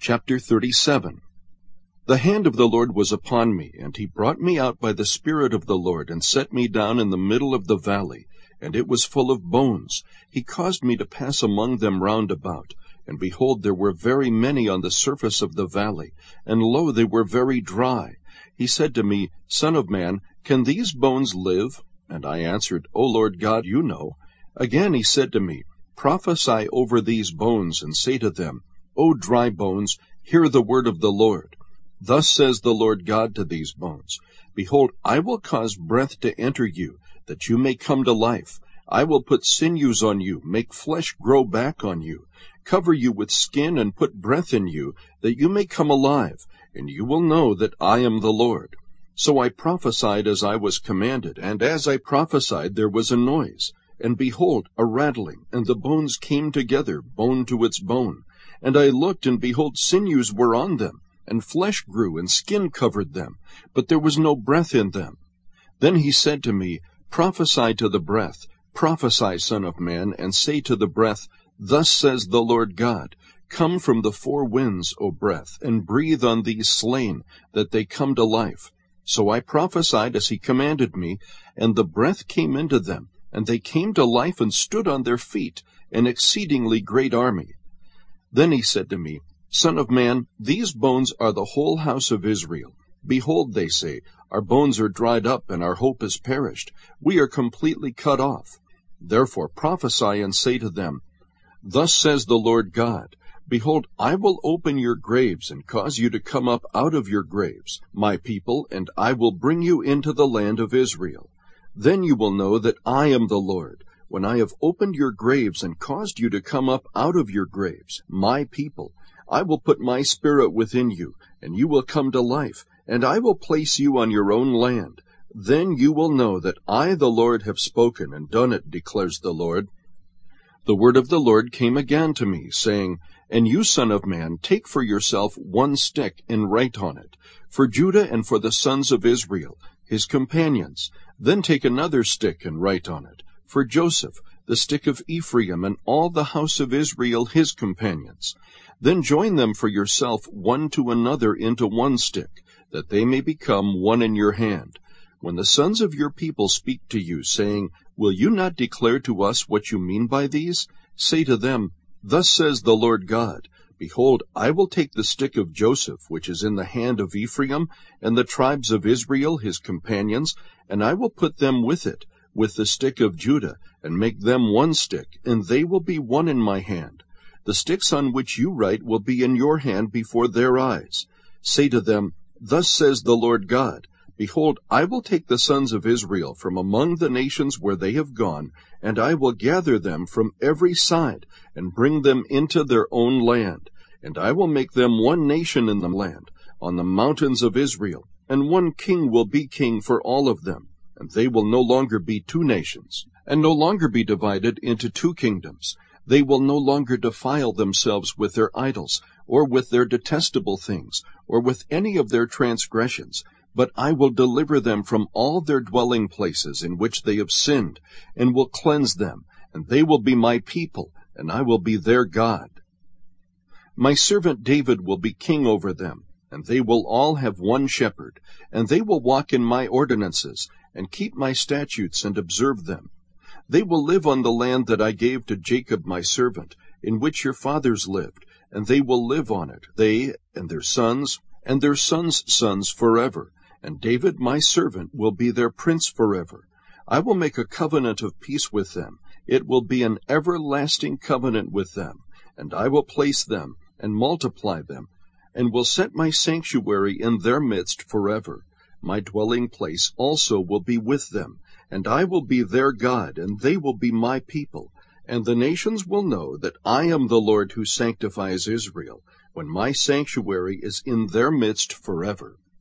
Chapter 37. The hand of the Lord was upon me, and he brought me out by the Spirit of the Lord, and set me down in the middle of the valley, and it was full of bones. He caused me to pass among them round about, and behold, there were very many on the surface of the valley, and lo, they were very dry. He said to me, Son of man, can these bones live? And I answered, O Lord God, you know. Again he said to me, Prophesy over these bones, and say to them, O dry bones, hear the word of the Lord. Thus says the Lord God to these bones, Behold, I will cause breath to enter you, that you may come to life. I will put sinews on you, make flesh grow back on you, cover you with skin, and put breath in you, that you may come alive, and you will know that I am the Lord. So I prophesied as I was commanded, and as I prophesied there was a noise. And behold, a rattling, and the bones came together, bone to its bone. And I looked, and behold, sinews were on them, and flesh grew, and skin covered them, but there was no breath in them. Then he said to me, Prophesy to the breath, prophesy, Son of man, and say to the breath, Thus says the Lord God, Come from the four winds, O breath, and breathe on these slain, that they come to life. So I prophesied as he commanded me, and the breath came into them, and they came to life and stood on their feet, an exceedingly great army. Then he said to me, Son of man, these bones are the whole house of Israel. Behold, they say, Our bones are dried up, and our hope is perished. We are completely cut off. Therefore prophesy and say to them, Thus says the Lord God, Behold, I will open your graves, and cause you to come up out of your graves, my people, and I will bring you into the land of Israel. Then you will know that I am the Lord, when I have opened your graves and caused you to come up out of your graves, my people. I will put my spirit within you, and you will come to life, and I will place you on your own land. Then you will know that I, the Lord, have spoken and done it, declares the Lord. The word of the Lord came again to me, saying, And you, son of man, take for yourself one stick, and write on it, for Judah and for the sons of Israel, his companions. Then take another stick, and write on it, for Joseph, the stick of Ephraim, and all the house of Israel, his companions. Then join them for yourself one to another into one stick, that they may become one in your hand. When the sons of your people speak to you, saying, Will you not declare to us what you mean by these? Say to them, Thus says the Lord God, Behold, I will take the stick of Joseph, which is in the hand of Ephraim, and the tribes of Israel, his companions, and I will put them with it, with the stick of Judah, and make them one stick, and they will be one in my hand. The sticks on which you write will be in your hand before their eyes. Say to them, Thus says the Lord God, Behold, I will take the sons of Israel from among the nations where they have gone, and I will gather them from every side, and bring them into their own land. And I will make them one nation in the land, on the mountains of Israel, and one king will be king for all of them. And they will no longer be two nations, and no longer be divided into two kingdoms. They will no longer defile themselves with their idols, or with their detestable things, or with any of their transgressions, but I will deliver them from all their dwelling places in which they have sinned, and will cleanse them, and they will be my people, and I will be their God. My servant David will be king over them, and they will all have one shepherd, and they will walk in my ordinances, and keep my statutes and observe them. They will live on the land that I gave to Jacob my servant, in which your fathers lived, and they will live on it, they and their sons sons forever. And David my servant will be their prince forever. I will make a covenant of peace with them. It will be an everlasting covenant with them. And I will place them, and multiply them, and will set my sanctuary in their midst forever. My dwelling place also will be with them, and I will be their God, and they will be my people. And the nations will know that I am the Lord who sanctifies Israel, when my sanctuary is in their midst forever.